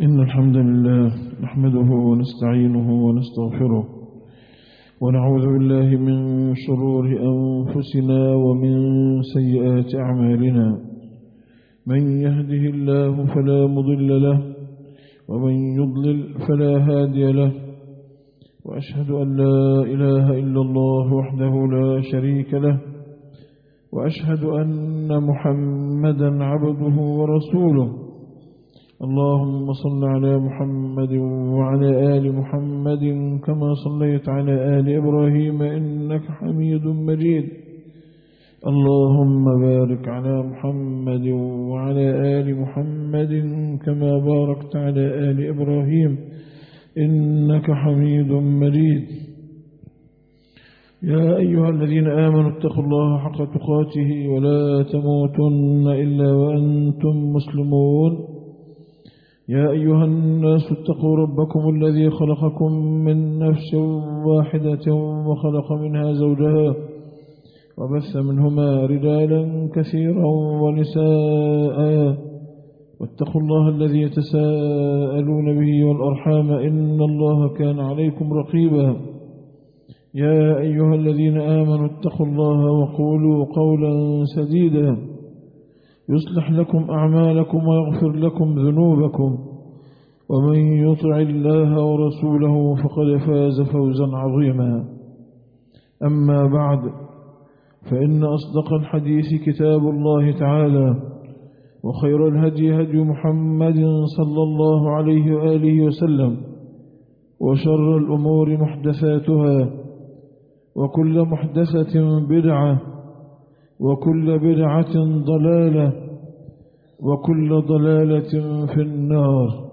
إن الحمد لله نحمده ونستعينه ونستغفره ونعوذ بالله من شرور أنفسنا ومن سيئات أعمالنا. من يهده الله فلا مضل له ومن يضلل فلا هادي له، وأشهد أن لا إله إلا الله وحده لا شريك له، وأشهد أن محمدا عبده ورسوله. اللهم صل على محمد وعلى آل محمد كما صليت على آل إبراهيم إنك حميد مجيد. اللهم بارك على محمد وعلى آل محمد كما باركت على آل إبراهيم إنك حميد مجيد. يا أيها الذين آمنوا اتقوا الله حق تقاته ولا تموتن إلا وأنتم مسلمون. يا أيها الناس اتقوا ربكم الذي خلقكم من نفس واحدة وخلق منها زوجها وبث منهما رجالا كثيرا ونساء، واتقوا الله الذي تساءلون به والأرحام إن الله كان عليكم رقيبا. يا أيها الذين آمنوا اتقوا الله وقولوا قولا سديدا يصلح لكم أعمالكم ويغفر لكم ذنوبكم، ومن يطع الله ورسوله فقد فاز فوزا عظيما. أما بعد، فإن أصدق الحديث كتاب الله تعالى، وخير الهدي هدي محمد صلى الله عليه وآله وسلم، وشر الأمور محدثاتها، وكل محدثة بدعة، وكل بدعة ضلالة، وكل ضلالة في النار.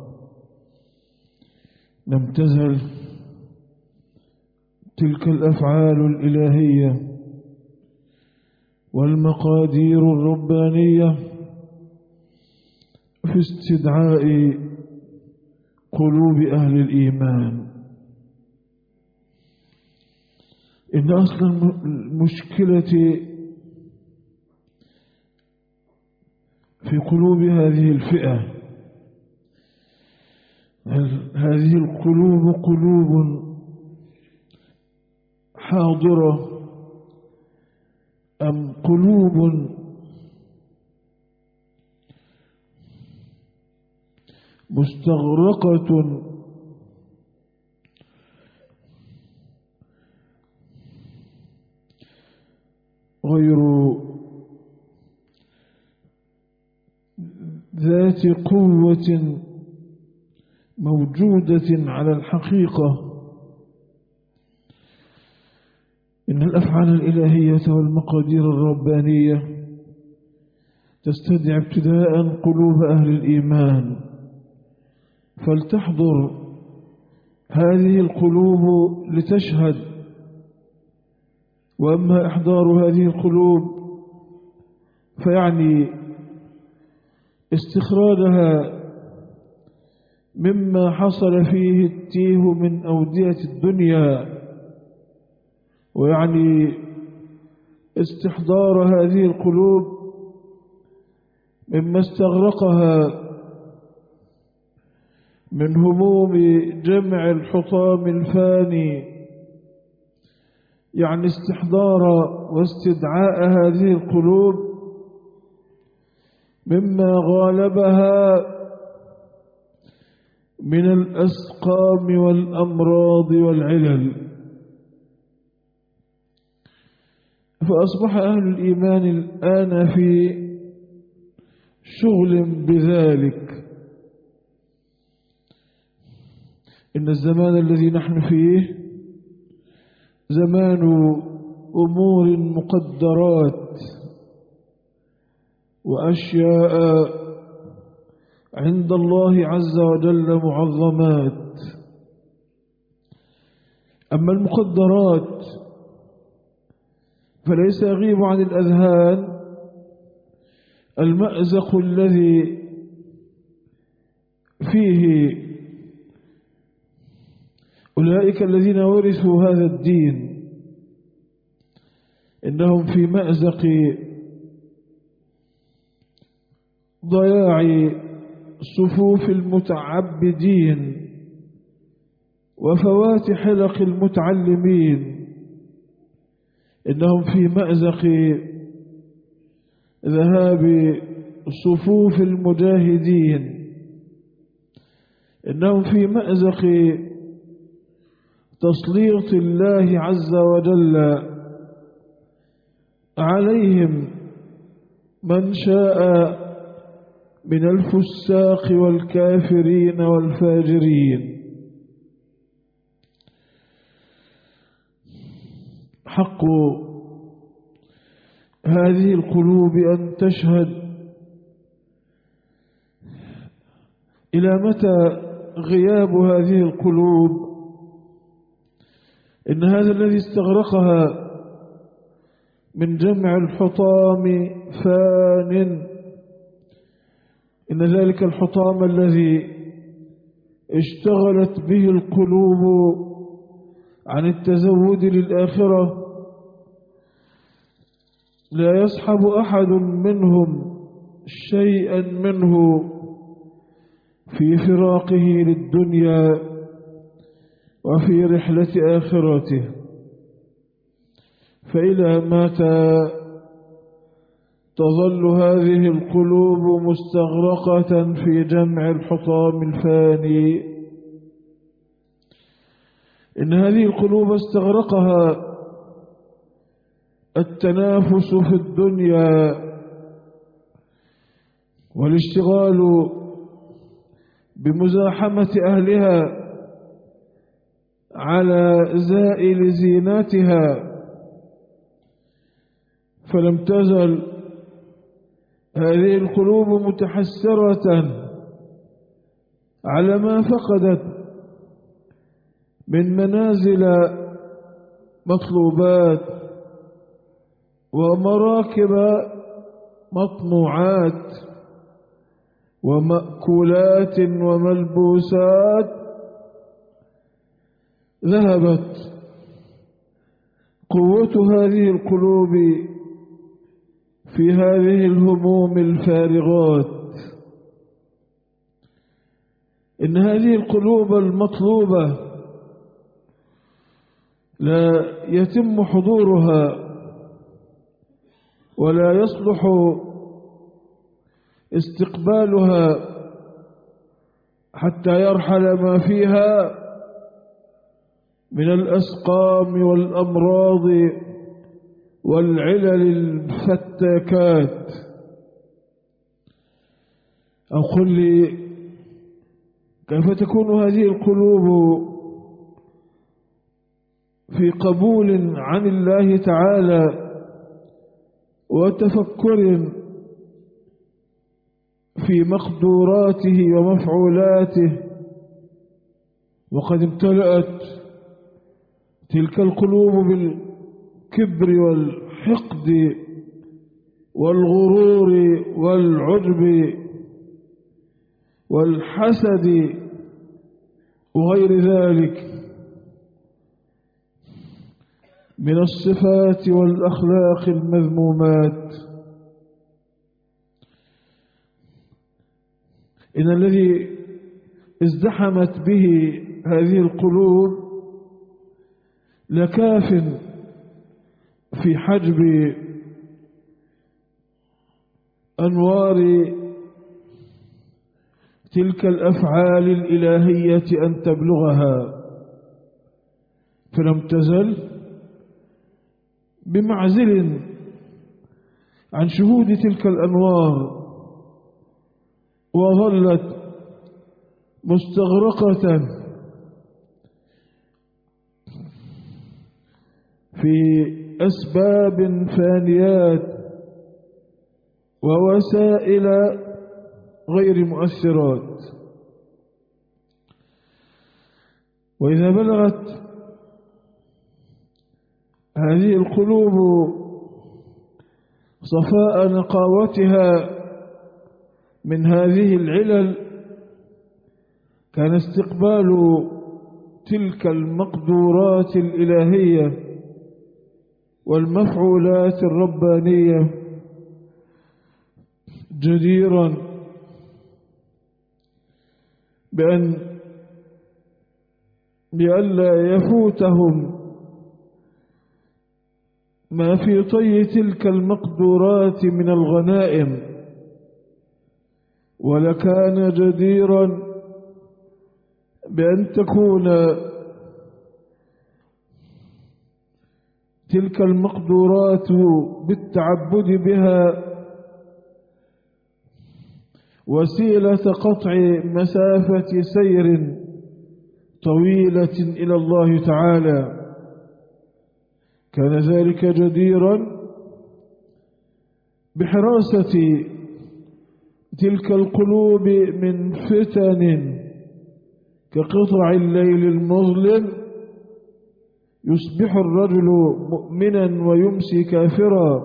لم تزل تلك الأفعال الإلهية والمقادير الربانية في استدعاء قلوب أهل الإيمان. إن أصل المشكلة في قلوب هذه الفئة، هذه القلوب قلوب حاضرة أم قلوب مستغرقة غير ذات قوة موجودة على الحقيقة؟ إن الأفعال الإلهية والمقادير الربانية تستدعي ابتداء قلوب أهل الإيمان، فلتحضر هذه القلوب لتشهد. وأما إحضار هذه القلوب فيعني استخراجها مما حصل فيه التيه من أودية الدنيا، ويعني استحضار هذه القلوب مما استغرقها من هموم جمع الحطام الفاني، يعني استحضار واستدعاء هذه القلوب مما غالبها من الأسقام والأمراض والعلل. فأصبح أهل الإيمان الآن في شغل بذلك. إن الزمان الذي نحن فيه زمان أمور مقدرات وأشياء عند الله عز وجل معظمات. أما المقدرات فليس يغيب عن الأذهان المأزق الذي فيه أولئك الذين ورثوا هذا الدين. إنهم في مأزق ضياع صفوف المتعبدين وفوات حلق المتعلمين، إنهم في مأزق ذهاب صفوف المجاهدين، إنهم في مأزق تسليط الله عز وجل عليهم من شاء من الفساق والكافرين والفاجرين. حق هذه القلوب أن تشهد. إلى متى غياب هذه القلوب؟ إن هذا الذي استغرقها من جمع الحطام فان، إن ذلك الحطام الذي اشتغلت به القلوب عن التزود للآخرة لا يصحب أحد منهم شيئا منه في فراقه للدنيا وفي رحلة آخرته، فإلى متى تظل هذه القلوب مستغرقة في جمع الحطام الفاني؟ إن هذه القلوب استغرقها التنافس في الدنيا والاشتغال بمزاحمة أهلها على زائل زيناتها، فلم تزل هذه القلوب متحسرة على ما فقدت من منازل مطلوبات ومراكب مطموعات ومأكولات وملبوسات. ذهبت قوة هذه القلوب في هذه الهموم الفارغات. إن هذه القلوب المطلوبة لا يتم حضورها ولا يصلح استقبالها حتى يرحل ما فيها من الأسقام والأمراض والعلل الفتاكات. أو قل لي كيف تكون هذه القلوب في قبول عن الله تعالى وتفكر في مقدوراته ومفعولاته، وقد امتلأت تلك القلوب بالكبر والحقد والغرور والعجب والحسد وغير ذلك من الصفات والأخلاق المذمومات. إن الذي ازدحمت به هذه القلوب لكاف في حجب أنوار تلك الأفعال الإلهية أن تبلغها، فلم تزل بمعزل عن شهود تلك الأنوار، وظلت مستغرقة في أسباب فانيات ووسائل غير مؤثرات. وإذا بلغت هذه القلوب صفاء نقاوتها من هذه العلل كان استقبال تلك المقدورات الإلهية والمفعولات الربانية جديرا بألا يفوتهم ما في طي تلك المقدورات من الغنائم، ولكان جديرا بأن تكون تلك المقدورات بالتعبد بها وسيلة قطع مسافة سير طويلة إلى الله تعالى. كان ذلك جديرا بحراسة تلك القلوب من فتن كقطع الليل المظلم، يصبح الرجل مؤمنا ويمسي كافرا،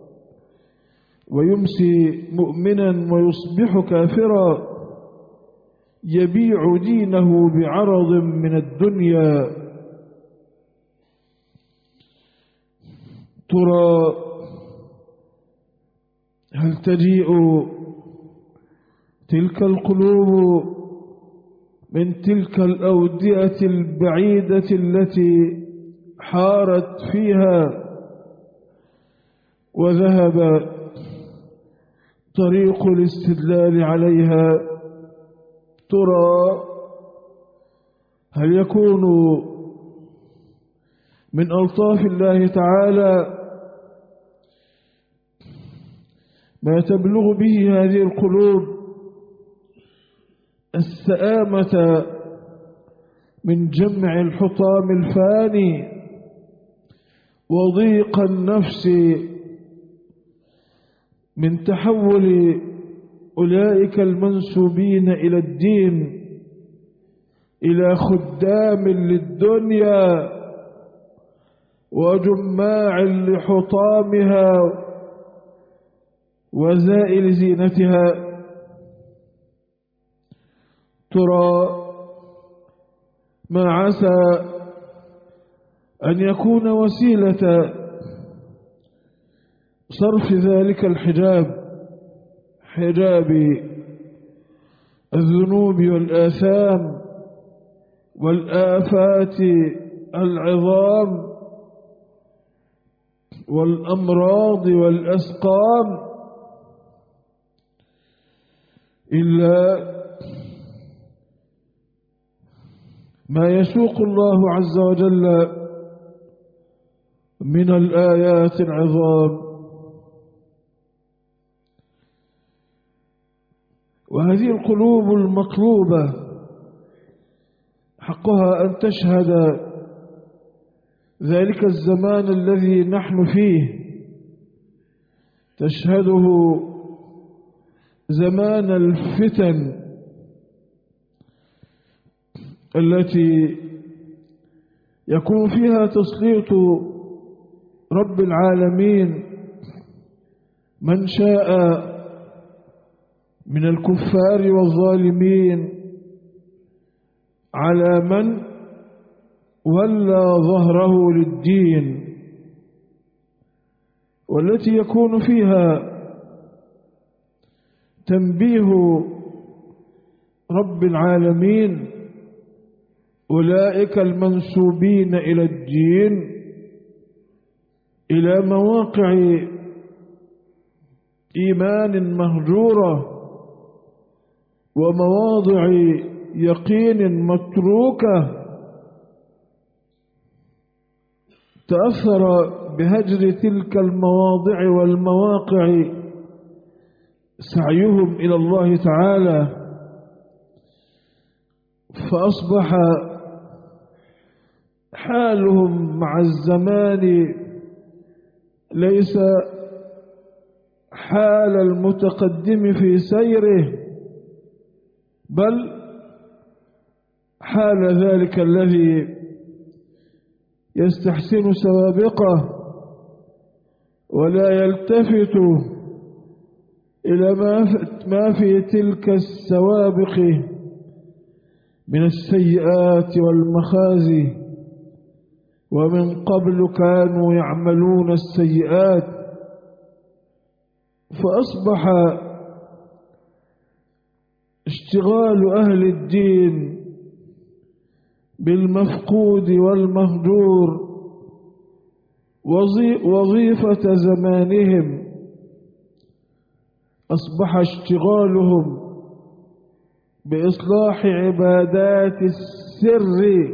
ويمسي مؤمنا ويصبح كافرا، يبيع دينه بعرض من الدنيا. ترى هل تجيء تلك القلوب من تلك الأودية البعيدة التي حارت فيها وذهب طريق الاستدلال عليها؟ ترى هل يكون من ألطاف الله تعالى ما تبلغ به هذه القلوب السآمة من جمع الحطام الفاني وضيق النفس من تحول أولئك المنسوبين إلى الدين إلى خدام للدنيا وجماع لحطامها وزائل زينتها؟ ترى ما عسى أن يكون وسيلة صرف ذلك الحجاب، حجاب الذنوب والآثام والآفات العظام والأمراض والأسقام، إلا ما يسوق الله عز وجل من الآيات العظام. وهذه القلوب المطلوبة حقها أن تشهد ذلك الزمان الذي نحن فيه، تشهده زمان الفتن التي يكون فيها تسليط رب العالمين من شاء من الكفار والظالمين على من ولى ظهره للدين، والتي يكون فيها تنبيه رب العالمين أولئك المنسوبين إلى الدين إلى مواقع إيمان مهجورة ومواضع يقين متروكة، تأثر بهجر تلك المواضع والمواقع سعيهم إلى الله تعالى، فأصبح حالهم مع الزمان ليس حال المتقدم في سيره، بل حال ذلك الذي يستحسن سوابقه ولا يلتفت إلى ما في تلك السوابق من السيئات والمخازي، ومن قبل كانوا يعملون السيئات، فأصبح اشتغال أهل الدين بالمفقود والمهجور وظيفة زمانهم، أصبح اشتغالهم بإصلاح عبادات السر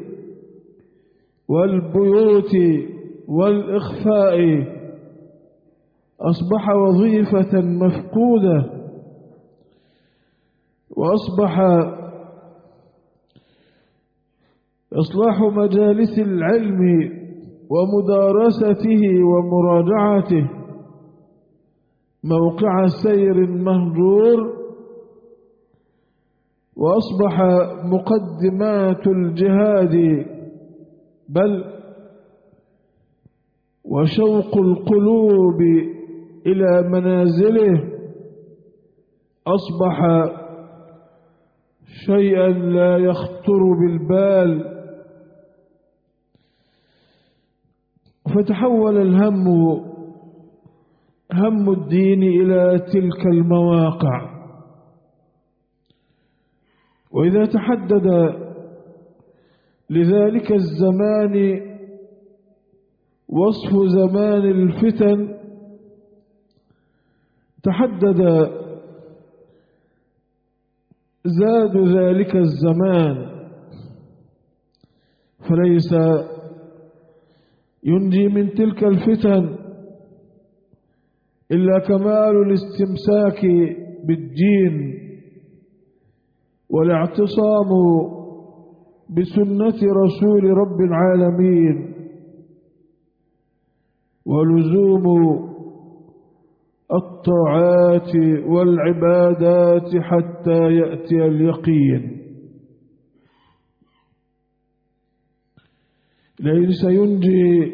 والبيوت والإخفاء أصبح وظيفة مفقودة، وأصبح إصلاح مجالس العلم ومدارسته ومراجعته موقع سير مهجور، وأصبح مقدمات الجهاد بل وشوق القلوب إلى منازله أصبح شيئا لا يخطر بالبال. فتحول هم الدين إلى تلك المواقع. وإذا تحدد لذلك الزمان وصف زمان الفتن تحدد زاد ذلك الزمان، فليس ينجي من تلك الفتن إلا كمال الاستمساك بالدين والاعتصام بسنة رسول رب العالمين ولزوم الطاعات والعبادات حتى يأتي اليقين. ليس ينجي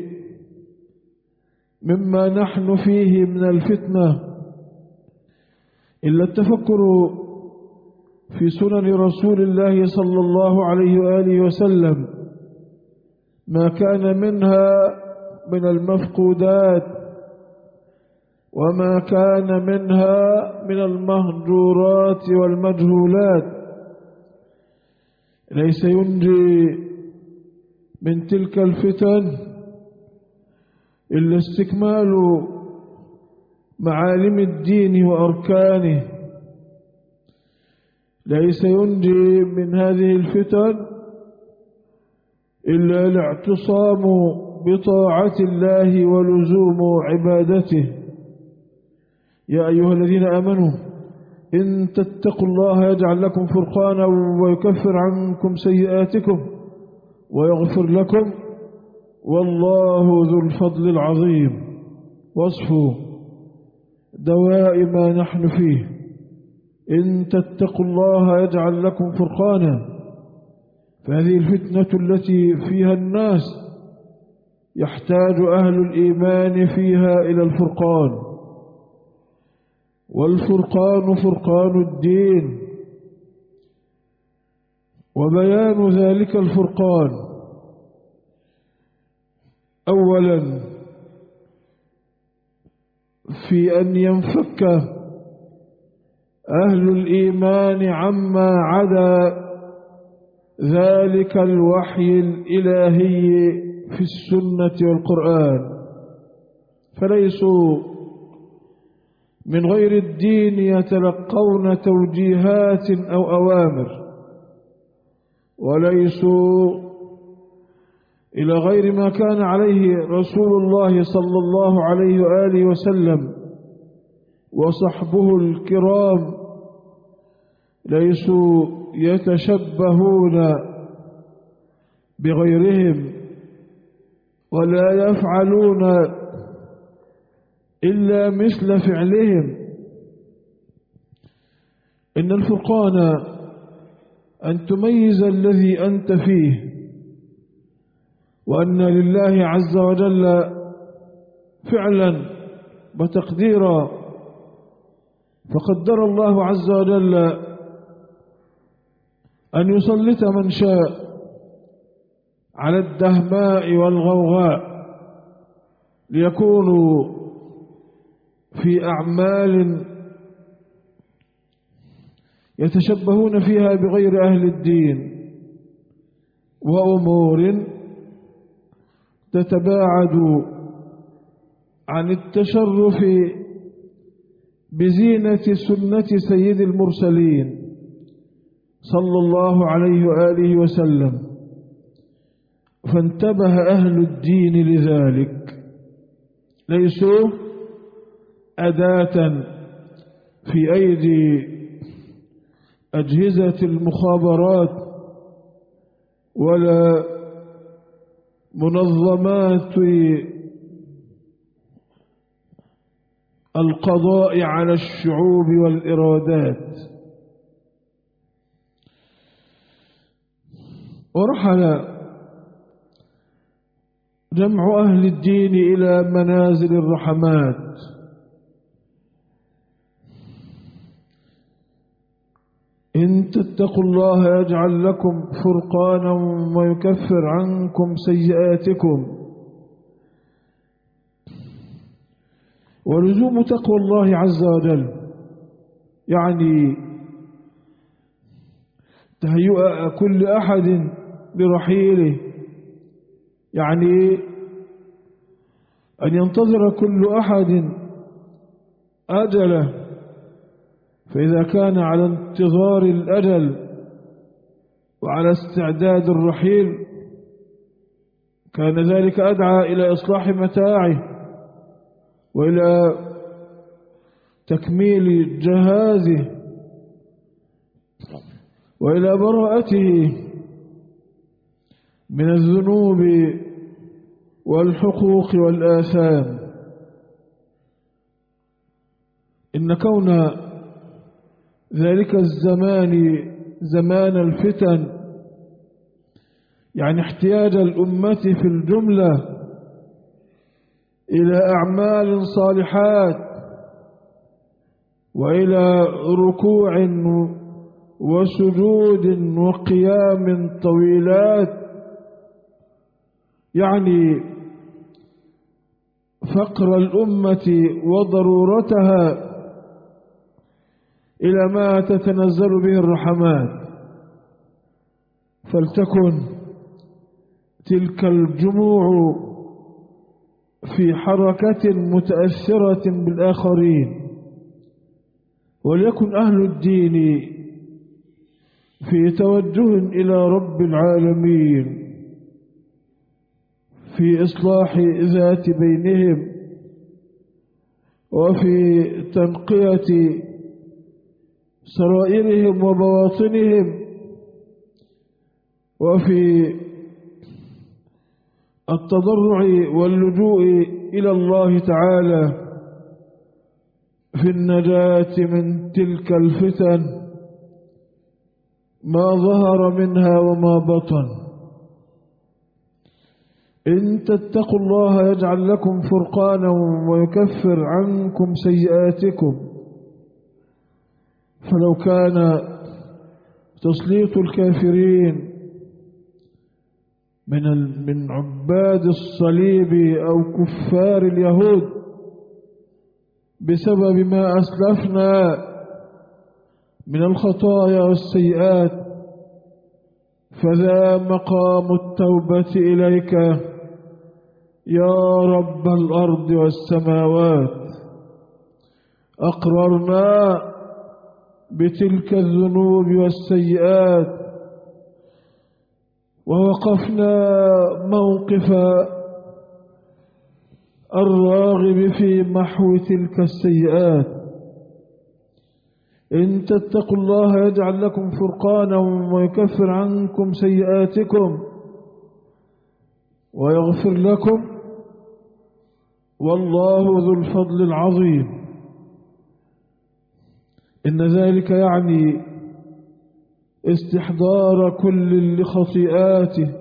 مما نحن فيه من الفتنة إلا التفكر في سنن رسول الله صلى الله عليه وآله وسلم، ما كان منها من المفقودات وما كان منها من المهجورات والمجهولات. ليس ينجي من تلك الفتن إلا استكمال معالم الدين وأركانه. ليس ينجي من هذه الفتن إلا الاعتصام بطاعة الله ولزوم عبادته. يا أيها الذين آمنوا إن تتقوا الله يجعل لكم فرقانا ويكفر عنكم سيئاتكم ويغفر لكم والله ذو الفضل العظيم. وصف دواء ما نحن فيه: إن تتقوا الله يجعل لكم فرقانا. فهذه الفتنة التي فيها الناس يحتاج أهل الإيمان فيها إلى الفرقان، والفرقان فرقان الدين. وبيان ذلك الفرقان: أولا في أن ينفك أهل الإيمان عما عدا ذلك الوحي الإلهي في السنة والقرآن، فليسوا من غير الدين يتلقون توجيهات أو أوامر، وليسوا إلى غير ما كان عليه رسول الله صلى الله عليه وآله وسلم وصحبه الكرام. ليسوا يتشبهون بغيرهم ولا يفعلون إلا مثل فعلهم. إن الفرقان أن تميز الذي أنت فيه، وأن لله عز وجل فعلا وتقديرا. فقدر الله عز وجل أن يسلط من شاء على الدهماء والغوغاء ليكونوا في أعمال يتشبهون فيها بغير أهل الدين، وأمور تتباعد عن التشرف بزينة سنة سيد المرسلين صلى الله عليه وآله وسلم. فانتبه أهل الدين لذلك، ليسوا أداة في أيدي أجهزة المخابرات ولا منظمات القضاء على الشعوب والإرادات. ورحل جمع أهل الدين إلى منازل الرحمات، إن تتقوا الله يجعل لكم فرقانا ويكفر عنكم سيئاتكم. ولزوم تقوى الله عز وجل يعني تهيئ كل أحد برحيله، يعني أن ينتظر كل أحد أجله، فإذا كان على انتظار الأجل وعلى استعداد الرحيل كان ذلك أدعى إلى إصلاح متاعه وإلى تكميل جهازه وإلى براءته من الذنوب والحقوق والآثام. إن كون ذلك الزمان زمان الفتن يعني احتياج الأمة في الجملة إلى أعمال صالحات وإلى ركوع وسجود وقيام طويلات، يعني فقر الأمة وضرورتها إلى ما تتنزل به الرحمات. فلتكن تلك الجموع في حركة متأثرة بالآخرين، وليكن أهل الدين في توجه إلى رب العالمين في إصلاح ذات بينهم وفي تنقية سرائرهم وبواطنهم وفي التضرع واللجوء إلى الله تعالى في النجاة من تلك الفتن ما ظهر منها وما بطن. إن تتقوا الله يجعل لكم فرقانا ويكفر عنكم سيئاتكم. فلو كان تسليط الكافرين من عباد الصليب أو كفار اليهود بسبب ما أسلفنا من الخطايا والسيئات، فذا مقام التوبة إليك يا رب الأرض والسماوات. أقررنا بتلك الذنوب والسيئات ووقفنا موقف الراغب في محو تلك السيئات. إن تتقوا الله يجعل لكم فرقانا ويكفر عنكم سيئاتكم ويغفر لكم، والله ذو الفضل العظيم. إن ذلك يعني استحضار كل لخطيئاته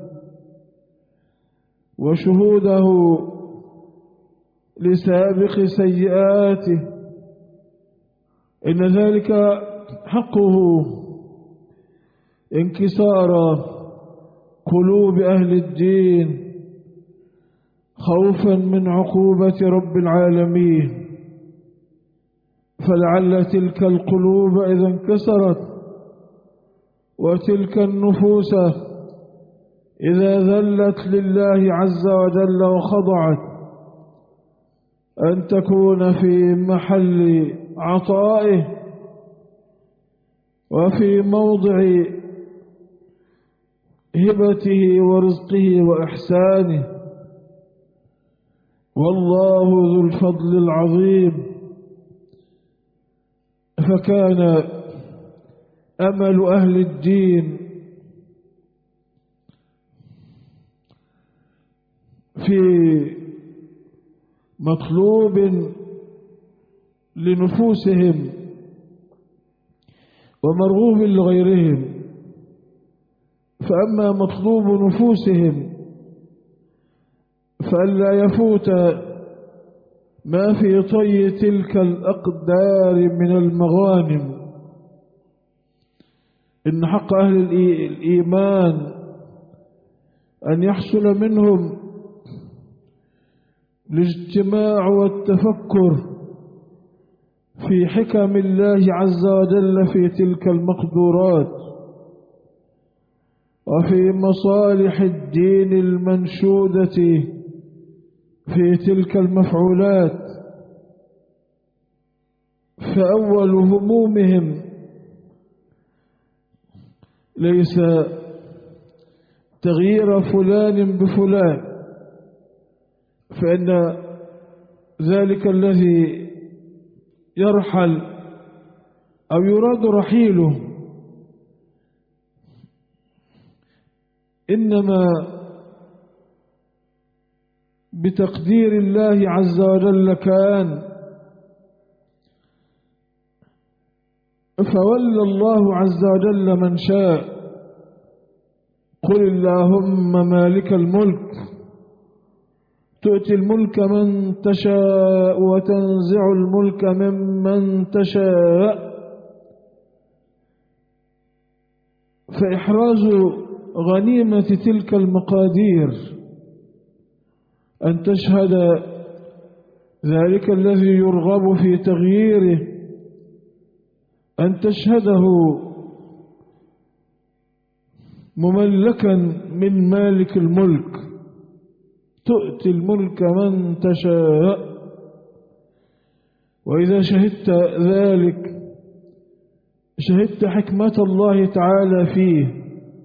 وشهوده لسابق سيئاته. إن ذلك حقه انكسار قلوب أهل الدين خوفا من عقوبة رب العالمين. فلعل تلك القلوب إذا انكسرت وتلك النفوس إذا ذلت لله عز وجل وخضعت أن تكون في محل عطائه وفي موضع هبته ورزقه وإحسانه، والله ذو الفضل العظيم. فكان أمل أهل الدين في مطلوب لنفوسهم ومرغوب لغيرهم. فأما مطلوب نفوسهم فألا يفوت ما في طي تلك الأقدار من المغانم. إن حق أهل الإيمان أن يحصل منهم الاجتماع والتفكر في حكم الله عز وجل في تلك المقدورات وفي مصالح الدين المنشودة في تلك المفعولات. فأول همومهم ليس تغيير فلان بفلان، فإن ذلك الذي يرحل أو يراد رحيله إنما بتقدير الله عز وجل كان. فولى الله عز وجل من شاء. قل اللهم مالك الملك تؤتي الملك من تشاء وتنزع الملك ممن تشاء. فإحراز غنيمة تلك المقادير أن تشهد ذلك الذي يرغب في تغييره، أن تشهده مملكا من مالك الملك تؤتي الملك من تشاء. وإذا شهدت ذلك شهدت حكمة الله تعالى فيه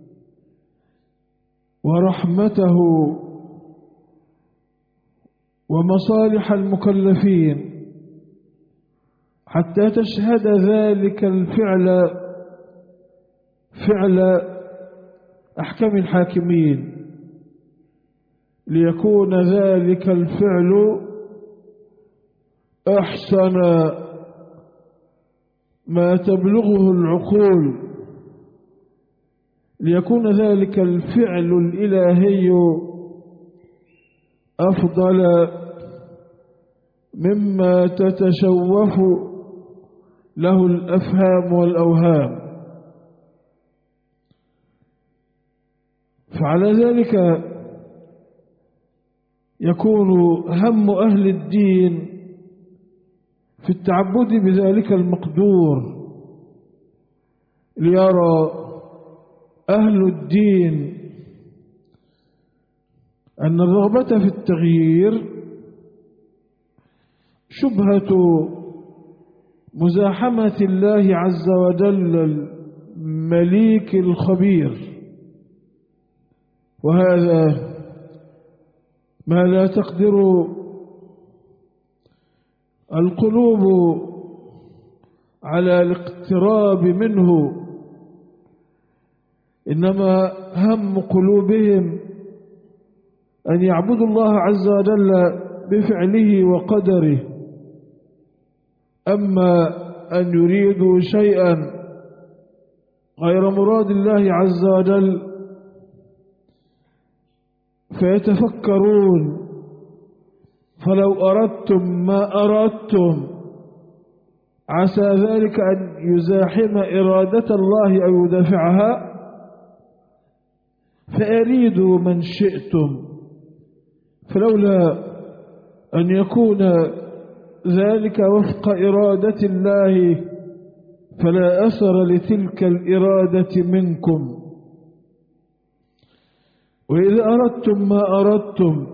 ورحمته ومصالح المكلفين، حتى تشهد ذلك الفعل فعل أحكم الحاكمين، ليكون ذلك الفعل أحسن ما تبلغه العقول، ليكون ذلك الفعل الإلهي أفضل مما تتشوف له الأفهام والأوهام. فعلى ذلك يكون هم أهل الدين في التعبد بذلك المقدور، ليرى أهل الدين أن الرغبة في التغيير شبهة مزاحمة الله عز وجل المليك الخبير، وهذا ما لا تقدر القلوب على الاقتراب منه. إنما هم قلوبهم أن يعبدوا الله عز وجل بفعله وقدره. أما أن يريدوا شيئا غير مراد الله عز وجل فيتفكرون، فلو أردتم ما أردتم عسى ذلك أن يزاحم إرادة الله أو يدافعها، فأريدوا من شئتم. فلولا أن يكون ذلك وفق إرادة الله فلا أثر لتلك الإرادة منكم. وإذا أردتم ما أردتم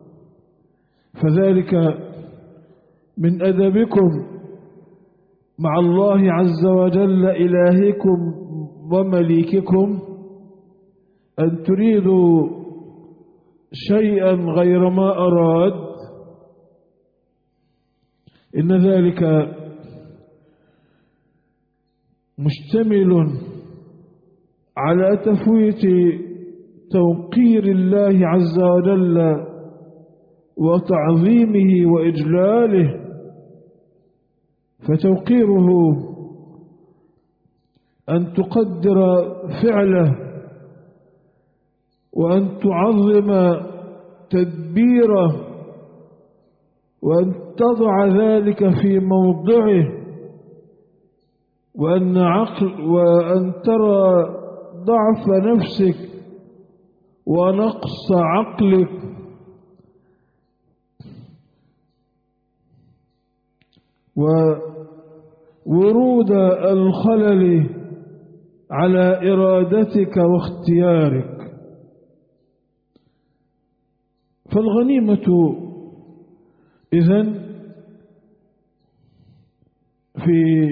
فذلك من أدبكم مع الله عز وجل إلهكم ومليككم أن تريدوا شيئا غير ما أراد، إن ذلك مشتمل على تفويت توقير الله عز وجل وتعظيمه وإجلاله. فتوقيره أن تقدر فعله وأن تعظم تدبيره وأن تضع ذلك في موضعه، وأن ترى ضعف نفسك ونقص عقلك وورود الخلل على إرادتك واختيارك. فالغنيمة إذن في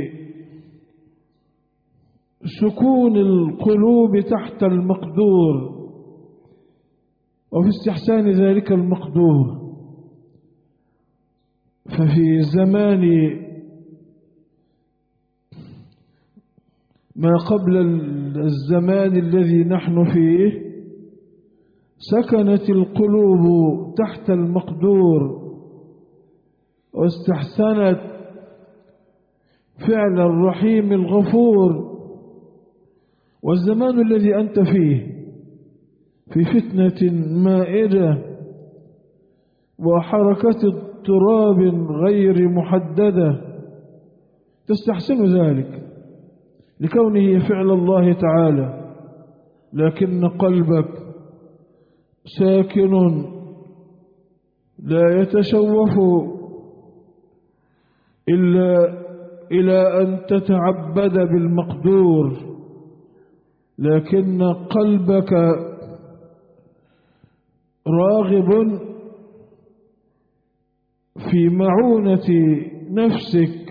سكون القلوب تحت المقدور وفي استحسان ذلك المقدور. ففي زمان ما قبل الزمان الذي نحن فيه سكنت القلوب تحت المقدور واستحسنت فعل الرحيم الغفور. والزمان الذي أنت فيه في فتنة مائدة وحركة اضطراب غير محددة تستحسن ذلك لكونه فعل الله تعالى، لكن قلبك ساكن لا يتشوف إلا إلى أن تتعبد بالمقدور، لكن قلبك راغب في معونة نفسك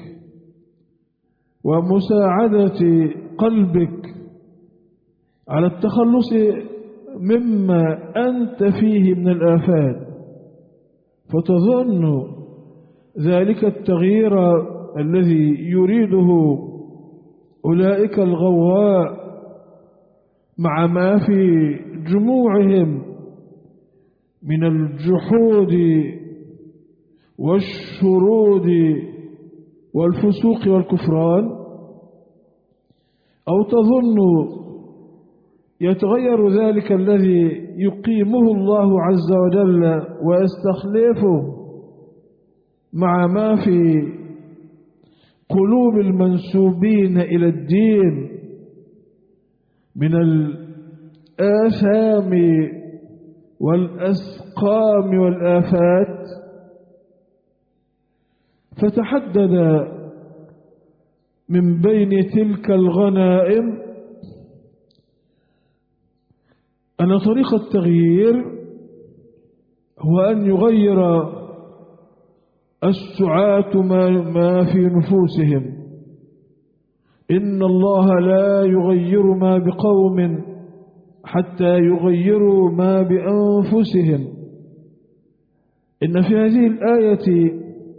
ومساعدة قلبك على التخلص مما أنت فيه من الآفات. فتظن ذلك التغيير الذي يريده أولئك الغواء مع ما في جموعهم من الجحود والشرود والفسوق والكفران، أو تظن يتغير ذلك الذي يقيمه الله عز وجل ويستخلفه مع ما في قلوب المنسوبين إلى الدين من الآثام والأسقام والآفات. فتحدد من بين تلك الغنائم أن طريق التغيير هو أن يغير السعاة ما في نفوسهم. إن الله لا يغير ما بقوم حتى يغيروا ما بأنفسهم. إن في هذه الآية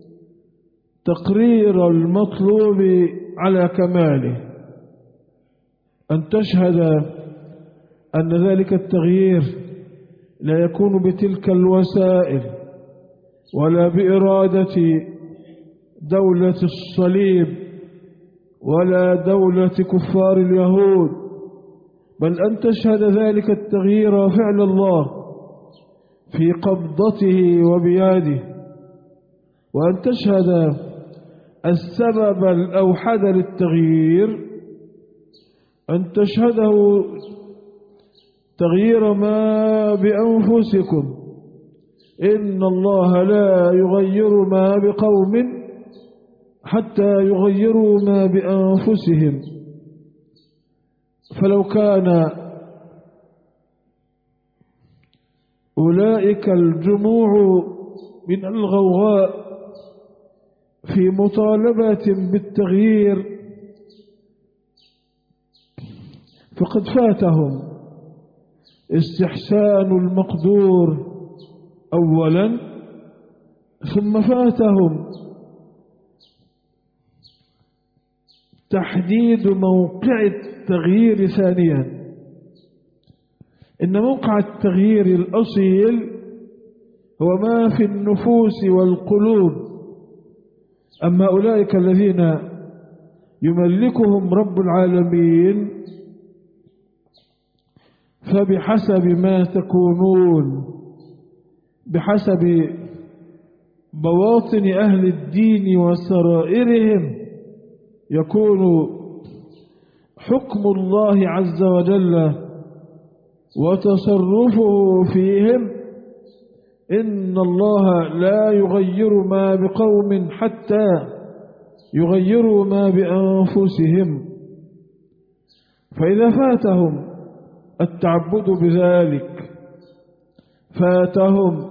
تقرير المطلوب على كماله، أن تشهد أن ذلك التغيير لا يكون بتلك الوسائل ولا بإرادة دولة الصليب ولا دولة كفار اليهود، بل أن تشهد ذلك التغيير فعل الله في قبضته وبياده، وأن تشهد السبب الأوحد للتغيير أن تشهده تغيير ما بأنفسكم. إن الله لا يغير ما بقوم حتى يغيروا ما بأنفسهم. فلو كان أولئك الجموع من الغوغاء في مطالبة بالتغيير فقد فاتهم استحسان المقدور أولا، ثم فاتهم تحديد موقع التغيير ثانيا. إن موقع التغيير الأصيل هو ما في النفوس والقلوب. أما أولئك الذين يملكهم رب العالمين فبحسب ما تكونون، بحسب بواطن أهل الدين وسرائرهم، يكون حكم الله عز وجل وتصرفه فيهم. إن الله لا يغير ما بقوم حتى يغيروا ما بأنفسهم. فإذا فاتهم التعبد بذلك، فاتهم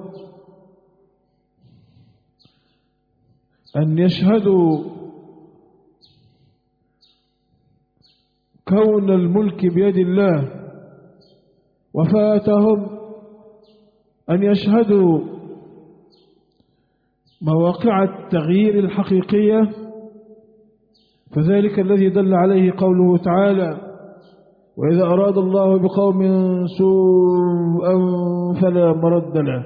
أن يشهدوا كون الملك بيد الله، وفاتهم أن يشهدوا مواقع التغيير الحقيقية، فذلك الذي دل عليه قوله تعالى: وإذا أراد الله بقوم سوءا فلا مرد له.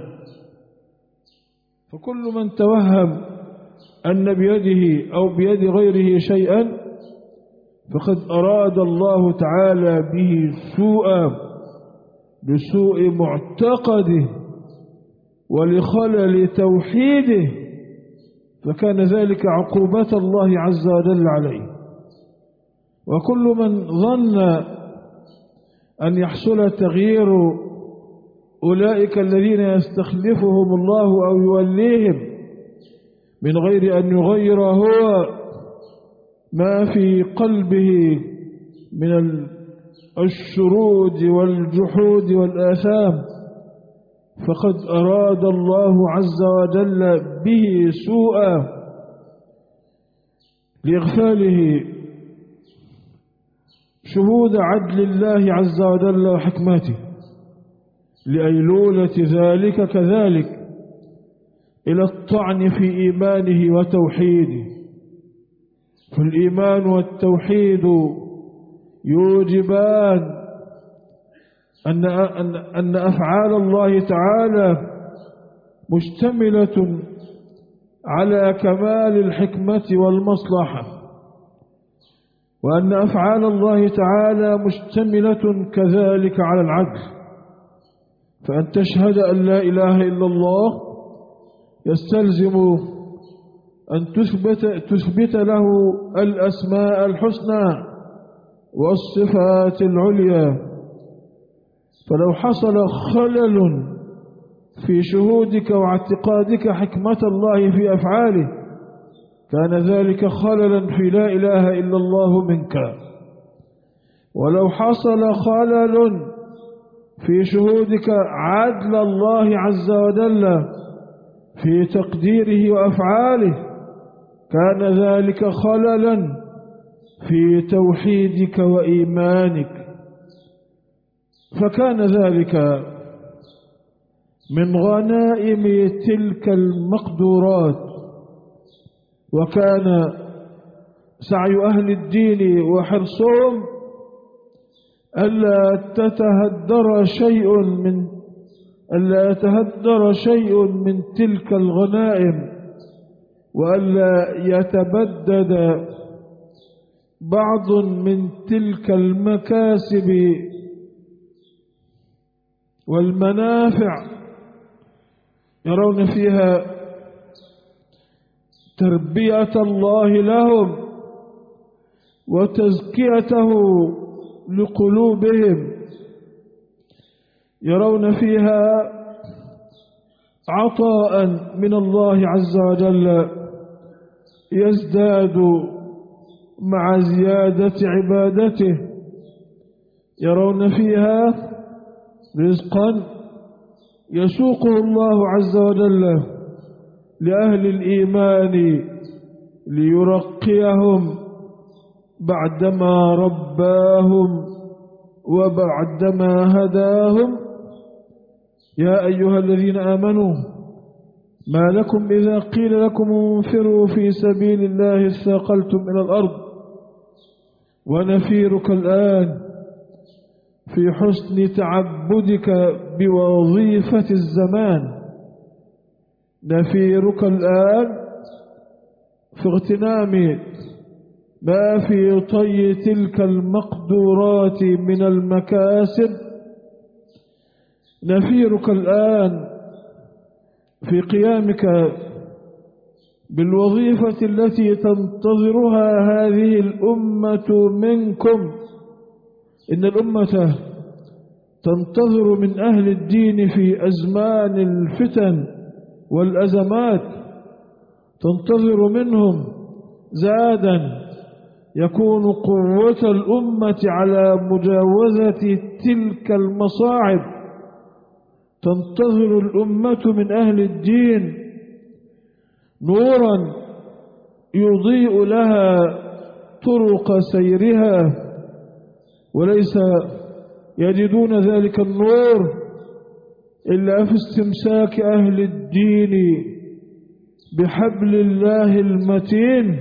فكل من توهم أن بيده أو بيد غيره شيئا فقد أراد الله تعالى به سوءا، بسوء معتقده ولخلل توحيده، فكان ذلك عقوبة الله عز وجل عليه. وكل من ظن أن يحصل تغيير أولئك الذين يستخلفهم الله أو يوليهم من غير أن يغير هو ما في قلبه من الشرود والجحود والآثام، فقد أراد الله عز وجل به سوءا لإغفاله شهود عدل الله عز وجل وحكمته، لأيلولة ذلك كذلك إلى الطعن في إيمانه وتوحيده. فالإيمان والتوحيد يوجبان أن أفعال الله تعالى مشتملة على كمال الحكمة والمصلحة، وأن أفعال الله تعالى مشتملة كذلك على العدل. فأن تشهد أن لا إله إلا الله يستلزم أن تثبت له الأسماء الحسنى والصفات العليا. فلو حصل خلل في شهودك واعتقادك حكمة الله في أفعاله كان ذلك خللا في لا إله إلا الله منك. ولو حصل خلل في شهودك عدل الله عز وجل في تقديره وأفعاله كان ذلك خللا في توحيدك وإيمانك. فكان ذلك من غنائم تلك المقدورات. وكان سعي أهل الدين وحرصهم ألا يتهدر شيء من تلك الغنائم، وألا يتبدد بعض من تلك المكاسب والمنافع يرون فيها تربية الله لهم وتزكيته لقلوبهم، يرون فيها عطاء من الله عز وجل يزداد مع زيادة عبادته، يرون فيها رزقا يسوقه الله عز وجل لأهل الإيمان ليرقيهم بعدما رباهم وبعدما هداهم. يا أيها الذين آمنوا ما لكم إذا قيل لكم انفروا في سبيل الله اثاقلتم إلى الأرض ونفيرك الآن في حسن تعبدك بوظيفة الزمان، نفيرك الآن في اغتنام ما في طي تلك المقدورات من المكاسب، نفيرك الآن في قيامك بالوظيفة التي تنتظرها هذه الأمة منكم. إن الأمة تنتظر من أهل الدين في أزمان الفتن والأزمات، تنتظر منهم زادا يكون قوة الأمة على مجاوزة تلك المصاعب، تنتظر الأمة من أهل الدين نورا يضيء لها طرق سيرها، وليس يجدون ذلك النور إلا في استمساك أهل الدين بحبل الله المتين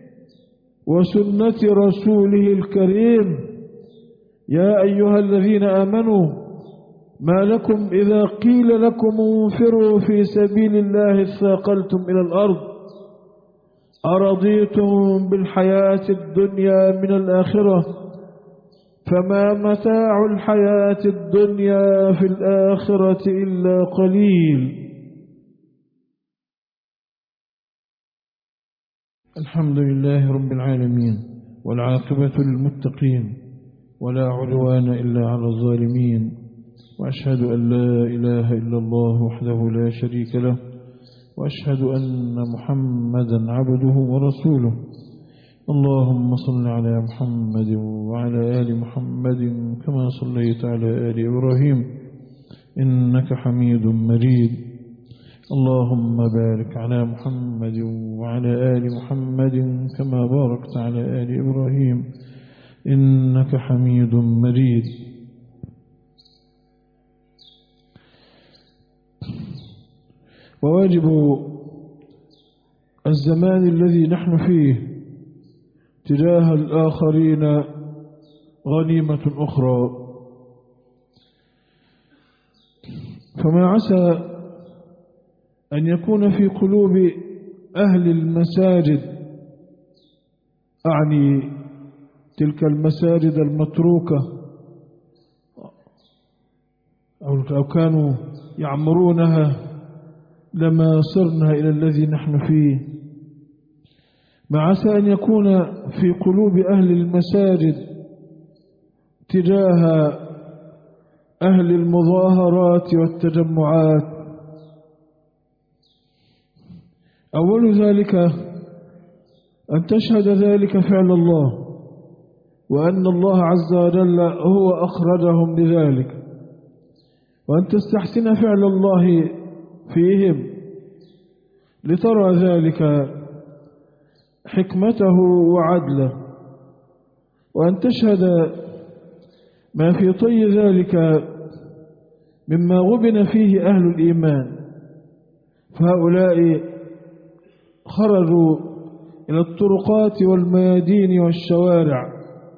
وسنة رسوله الكريم. يا أيها الذين آمنوا ما لكم إذا قيل لكم انفروا في سبيل الله اثاقلتم إلى الأرض أرضيتم بالحياة الدنيا من الآخرة فما متاع الحياة الدنيا في الآخرة إلا قليل. الحمد لله رب العالمين، والعاقبة للمتقين، ولا عدوان إلا على الظالمين، وأشهد أن لا إله إلا الله وحده لا شريك له، وأشهد أن محمدا عبده ورسوله. اللهم صل على محمد وعلى آل محمد كما صليت على آل إبراهيم إنك حميد مجيد. اللهم بارك على محمد وعلى آل محمد كما باركت على آل إبراهيم إنك حميد مجيد. وواجب الزمان الذي نحن فيه تجاه الآخرين غنيمة أخرى، فما عسى أن يكون في قلوب أهل المساجد، أعني تلك المساجد المتروكة أو كانوا يعمرونها لما صرنا إلى الذي نحن فيه، ما عسى أن يكون في قلوب أهل المساجد تجاه أهل المظاهرات والتجمعات. أول ذلك أن تشهد ذلك فعل الله، وأن الله عز وجل هو أخرجهم لذلك، وأن تستحسن فعل الله فيهم لترى ذلك حكمته وعدله، وأن تشهد ما في طي ذلك مما غبن فيه أهل الإيمان، فهؤلاء خرجوا إلى الطرقات والميادين والشوارع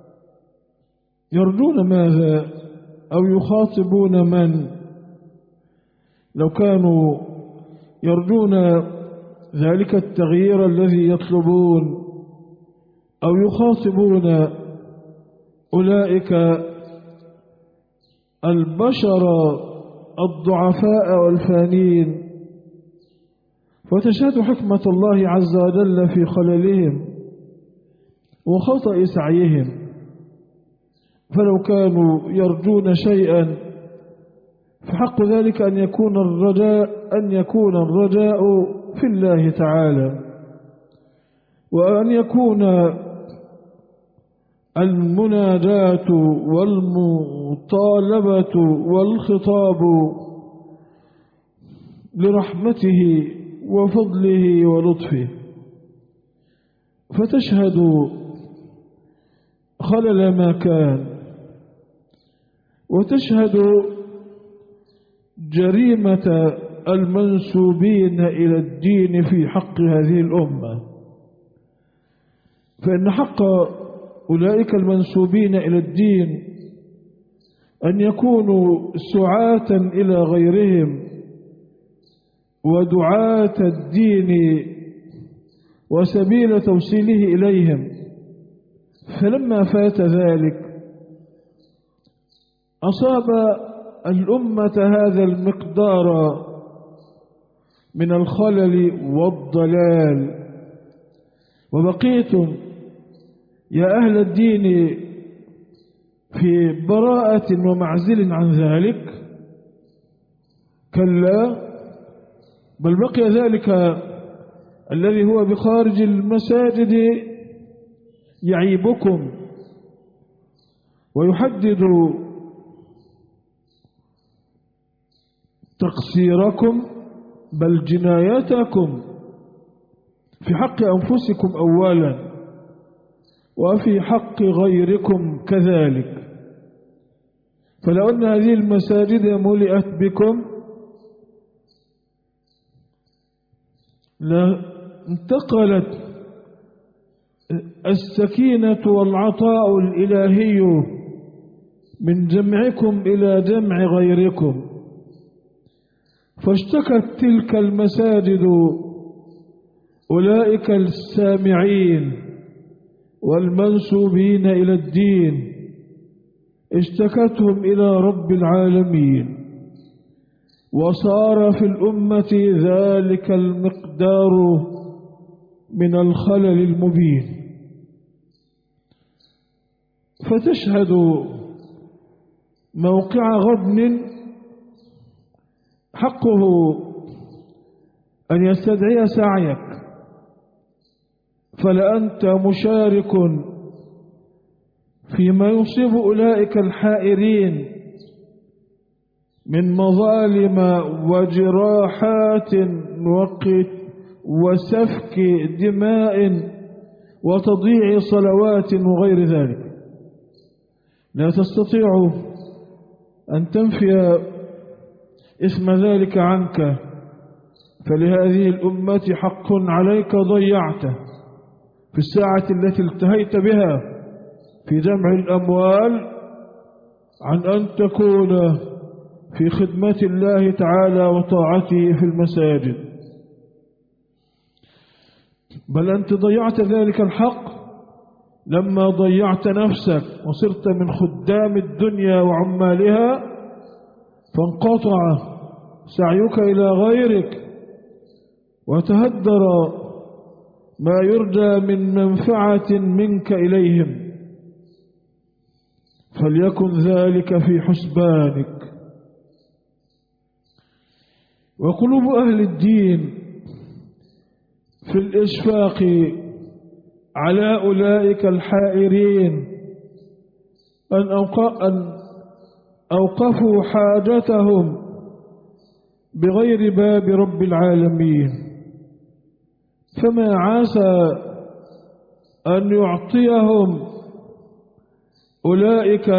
يرجون ماذا أو يخاطبون من؟ لو كانوا يرجون ذلك التغيير الذي يطلبون أو يخاطبون أولئك البشر الضعفاء والفانين، فتشهد حكمة الله عز وجل في خللهم وخطأ سعيهم. فلو كانوا يرجون شيئا فحق ذلك أن يكون الرجاء في الله تعالى، وأن يكون المنادات والمطالبة والخطاب لرحمته وفضله ولطفه، فتشهد خلل ما كان، وتشهد جريمة المنسوبين إلى الدين في حق هذه الأمة. فإن حق أولئك المنسوبين إلى الدين أن يكونوا سعاة إلى غيرهم ودعاة الدين وسبيل توصيله إليهم. فلما فات ذلك أصاب الأمة هذا المقدار من الخلل والضلال، وبقيتم يا أهل الدين في براءة ومعزل عن ذلك. كلا، بل بقي ذلك الذي هو بخارج المساجد يعيبكم ويحدد تقصيركم بل جناياتكم في حق أنفسكم أولا وفي حق غيركم كذلك. فلو أن هذه المساجد ملئت بكم لانتقلت السكينة والعطاء الإلهي من جمعكم إلى جمع غيركم، فاشتكت تلك المساجد أولئك السامعين والمنسوبين إلى الدين، اشتكتهم إلى رب العالمين، وصار في الأمة ذلك المقدار من الخلل المبين. فتشهد موقع غبن حقه أن يستدعي سعيك، فلأنت مشارك فيما يصيب أولئك الحائرين من مظالم وجراحات وسفك دماء وتضييع صلوات وغير ذلك. لا تستطيع أن تنفي اسم ذلك عنك، فلهذه الأمة حق عليك ضيعته في الساعة التي التهيت بها في جمع الأموال عن أن تكون في خدمة الله تعالى وطاعته في المساجد، بل أنت ضيعت ذلك الحق لما ضيعت نفسك وصرت من خدام الدنيا وعمالها، فانقطع سعيك إلى غيرك وتهدر ما يرجى من منفعة منك إليهم. فليكن ذلك في حسبانك. وقلوب أهل الدين في الإشفاق على أولئك الحائرين أن أوقفوا حاجتهم بغير باب رب العالمين، فما عسى أن يعطيهم أولئك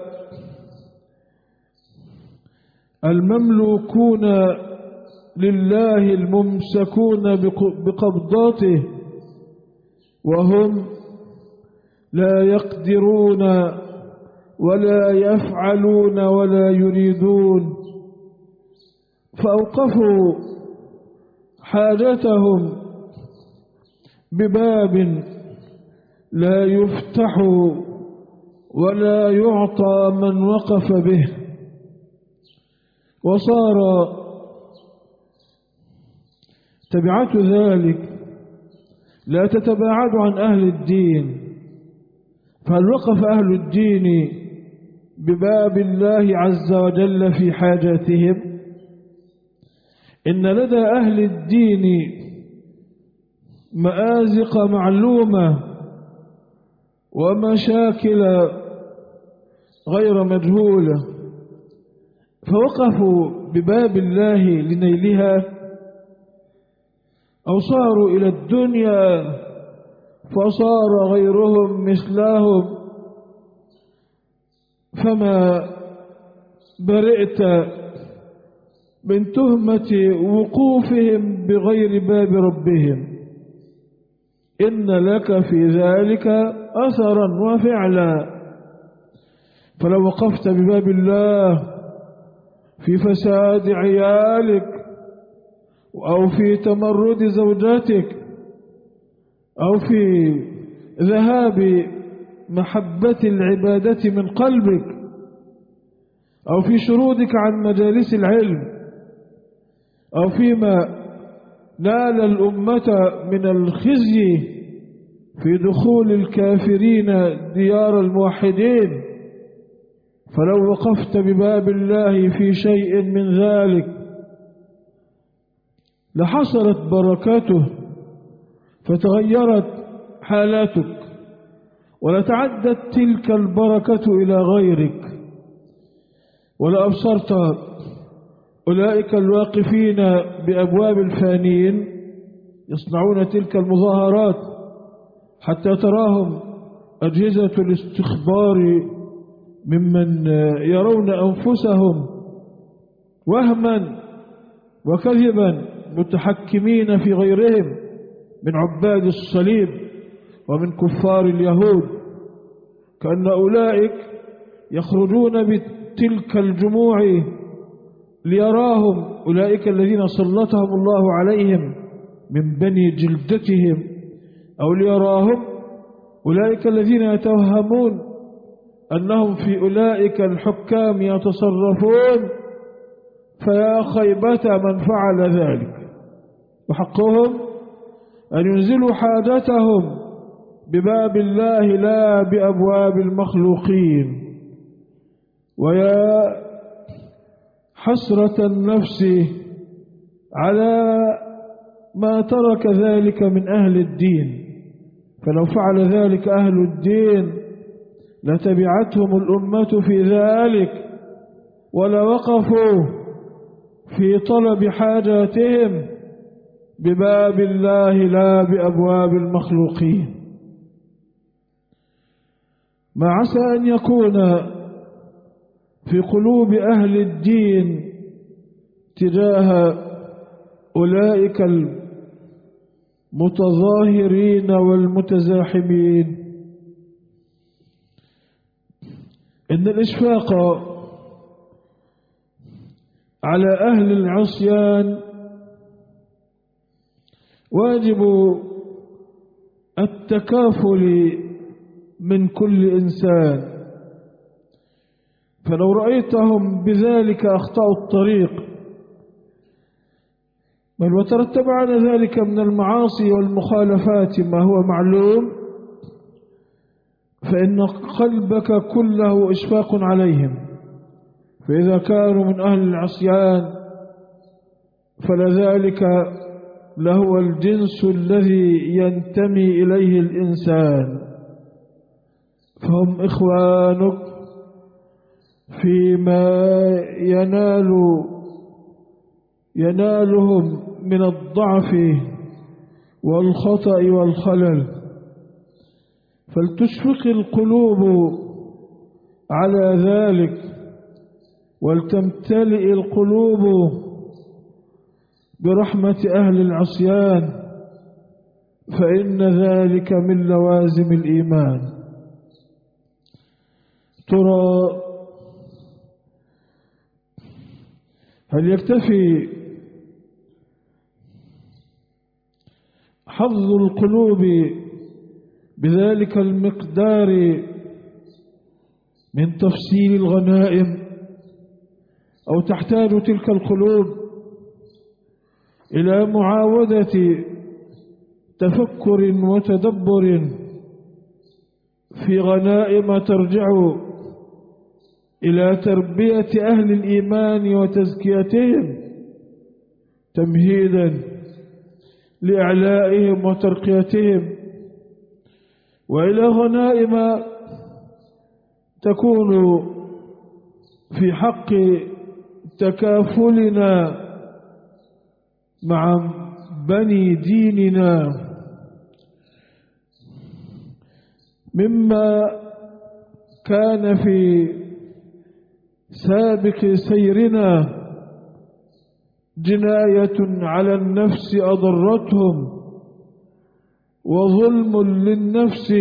المملوكون لله الممسكون بقبضاته وهم لا يقدرون ولا يفعلون ولا يريدون، فأوقفوا حاجتهم بباب لا يفتح ولا يعطى من وقف به، وصار تبعات ذلك لا تتباعد عن أهل الدين. فهل وقف أهل الدين بباب الله عز وجل في حاجاتهم؟ إن لدى أهل الدين مآزق معلومة ومشاكل غير مجهولة، فوقفوا بباب الله لنيلها، أو صاروا إلى الدنيا فصار غيرهم مثلهم، فما برئت من تهمة وقوفهم بغير باب ربهم. إن لك في ذلك أثرا وفعلا. فلو وقفت بباب الله في فساد عيالك، أو في تمرد زوجاتك، أو في ذهاب محبة العبادة من قلبك، أو في شرودك عن مجالس العلم، أو فيما نال الأمة من الخزي في دخول الكافرين ديار الموحدين، فلو وقفت بباب الله في شيء من ذلك لحصلت بركاته فتغيرت حالاتك، ولتعدت تلك البركة إلى غيرك، ولأبصرت أولئك الواقفين بأبواب الفانين يصنعون تلك المظاهرات حتى تراهم أجهزة الاستخبار ممن يرون أنفسهم وهما وكذبا متحكمين في غيرهم من عباد الصليب ومن كفار اليهود، كأن أولئك يخرجون بتلك الجموع ليراهم أولئك الذين سلطهم الله عليهم من بني جلدتهم، أو ليراهم أولئك الذين يتوهمون أنهم في أولئك الحكام يتصرفون، فيا خيبة من فعل ذلك. وحقهم أن ينزلوا حاجتهم بباب الله لا بأبواب المخلوقين. ويا حسرة النفس على ما ترك ذلك من أهل الدين، فلو فعل ذلك أهل الدين لتبعتهم الأمة في ذلك، ولوقفوا في طلب حاجاتهم بباب الله لا بأبواب المخلوقين. ما عسى أن يكون في قلوب أهل الدين تجاه أولئك المتظاهرين والمتزاحمين إن الإشفاق على أهل العصيان واجب التكافل من كل إنسان، فلو رأيتهم بذلك أخطأوا الطريق، بل وترتب على ذلك من المعاصي والمخالفات ما هو معلوم، فإن قلبك كله إشفاق عليهم، فإذا كانوا من أهل العصيان فلذلك لهو الجنس الذي ينتمي إليه الإنسان، فهم إخوانك فيما ينالهم من الضعف والخطأ والخلل، فلتشفق القلوب على ذلك، ولتمتلئ القلوب برحمة أهل العصيان، فإن ذلك من لوازم الإيمان. ترى هل يكتفي حظ القلوب بذلك المقدار من تفصيل الغنائم، أو تحتاج تلك القلوب إلى معاودة تفكر وتدبر في غنائم ترجع إلى تربية أهل الإيمان وتزكيتهم تمهيدا لإعلائهم وترقيتهم، وإلى غنائم تكون في حق تكافلنا مع بني ديننا، مما كان في سابق سيرنا جناية على النفس أضرتهم، وظلم للنفس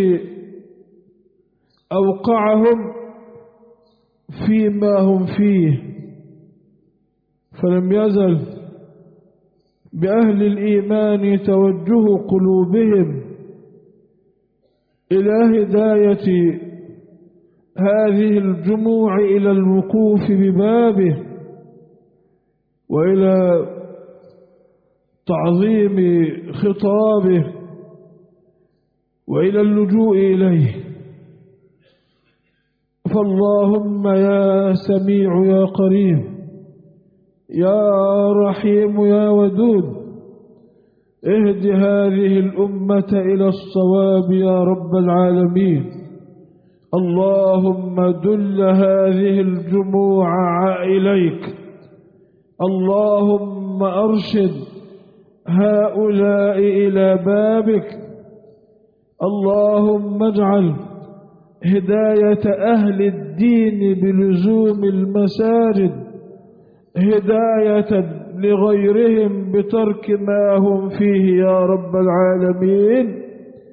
أوقعهم فيما هم فيه، فلم يزل بأهل الإيمان توجه قلوبهم إلى هداية هذه الجموع إلى الوقوف ببابه، وإلى تعظيم خطابه، وإلى اللجوء إليه. فاللهم يا سميع يا قريب يا رحيم يا ودود، اهد هذه الأمة إلى الصواب يا رب العالمين. اللهم دل هذه الجموع إليك، اللهم أرشد هؤلاء إلى بابك، اللهم اجعل هداية أهل الدين بلزوم المساجد هداية لغيرهم بترك ما هم فيه يا رب العالمين.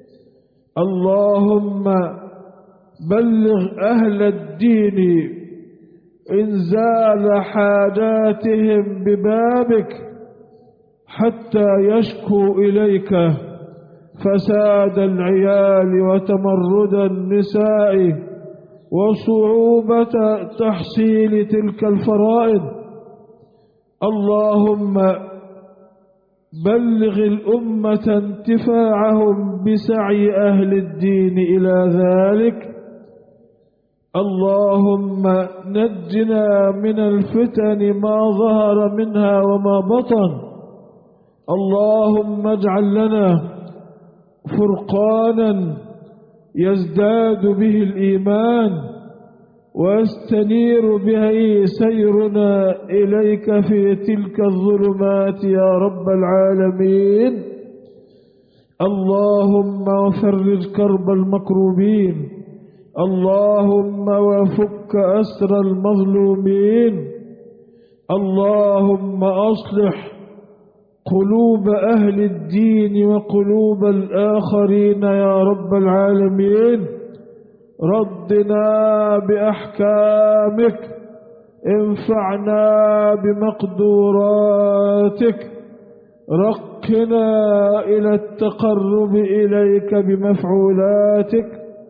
اللهم بلغ أهل الدين إنزال حاجاتهم ببابك حتى يشكوا إليك فساد العيال وتمرد النساء وصعوبة تحصيل تلك الفرائض. اللهم بلغ الأمة انتفاعهم بسعي أهل الدين إلى ذلك. اللهم نجنا من الفتن ما ظهر منها وما بطن. اللهم اجعل لنا فرقانا يزداد به الإيمان ويستنير به سيرنا إليك في تلك الظلمات يا رب العالمين. اللهم فرج كرب المكروبين، اللهم وفك أسر المظلومين، اللهم أصلح قلوب أهل الدين وقلوب الآخرين يا رب العالمين. ردنا بأحكامك، انفعنا بمقدوراتك، رقنا إلى التقرب إليك بمفعولاتك.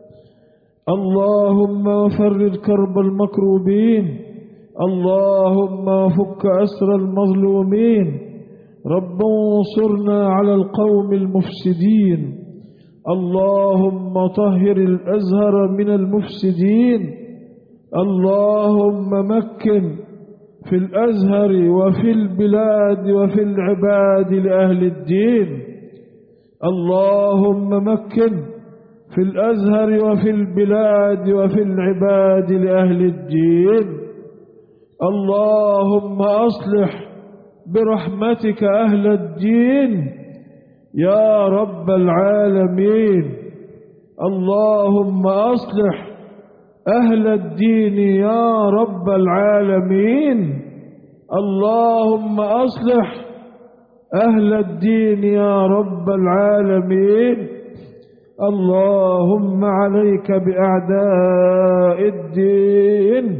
اللهم فرج كرب المكروبين، اللهم فك أسر المظلومين. رب انصرنا على القوم المفسدين، اللهم طهر الأزهر من المفسدين. اللهم مكن في الأزهر وفي البلاد وفي العباد لأهل الدين. اللهم مكن في الأزهر وفي البلاد وفي العباد لأهل الدين. اللهم أصلح برحمتك أهل الدين يا رب العالمين. اللهم أصلح أهل الدين يا رب العالمين. اللهم أصلح أهل الدين يا رب العالمين. اللهم عليك بأعداء الدين،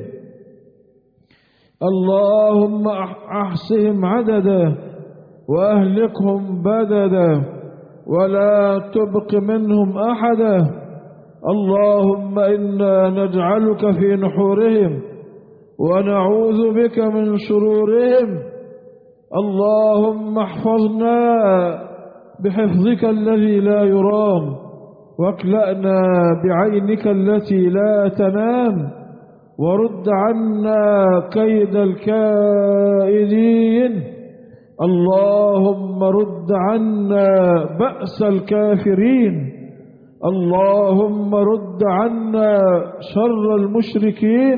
اللهم أحصهم عددا وأهلكهم بددا ولا تبق منهم أحدا. اللهم إنا نجعلك في نحورهم ونعوذ بك من شرورهم. اللهم احفظنا بحفظك الذي لا يرام، واكلأنا بعينك التي لا تنام، ورد عنا كيد الكائدين. اللهم رد عنا بأس الكافرين، اللهم رد عنا شر المشركين،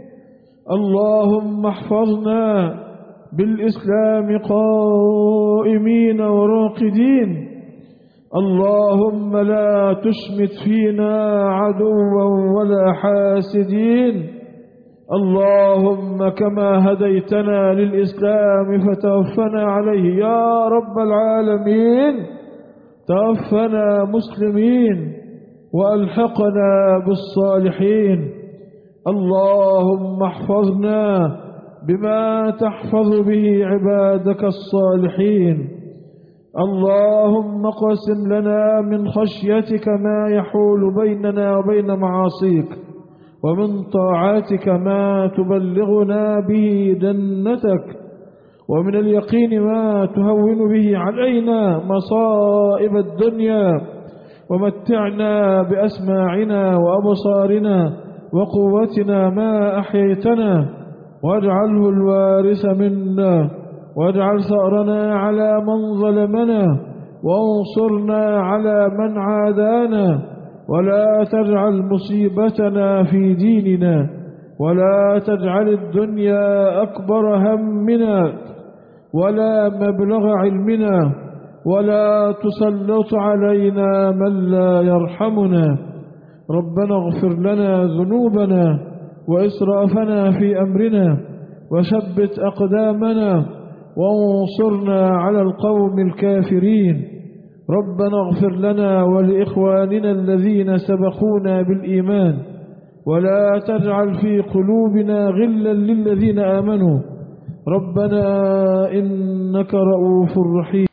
اللهم احفظنا بالإسلام قائمين وراقدين، اللهم لا تشمت فينا عدوا ولا حاسدين، اللهم كما هديتنا للإسلام فتوفنا عليه يا رب العالمين، توفنا مسلمين وألحقنا بالصالحين. اللهم احفظنا بما تحفظ به عبادك الصالحين، اللهم اقسم لنا من خشيتك ما يحول بيننا وبين معاصيك، ومن طاعاتك ما تبلغنا به جنتك، ومن اليقين ما تهون به علينا مصائب الدنيا، ومتعنا بأسماعنا وأبصارنا وقوتنا ما أحييتنا، واجعله الوارث منا، واجعل ثأرنا على من ظلمنا، وانصرنا على من عادانا، ولا تجعل مصيبتنا في ديننا، ولا تجعل الدنيا أكبر همنا ولا مبلغ علمنا، ولا تسلط علينا من لا يرحمنا. ربنا اغفر لنا ذنوبنا وإسرافنا في أمرنا، وثبت أقدامنا، وانصرنا على القوم الكافرين. ربنا اغفر لنا ولإخواننا الذين سبقونا بالإيمان، ولا تجعل في قلوبنا غلا للذين آمنوا، ربنا إنك رؤوف رحيم.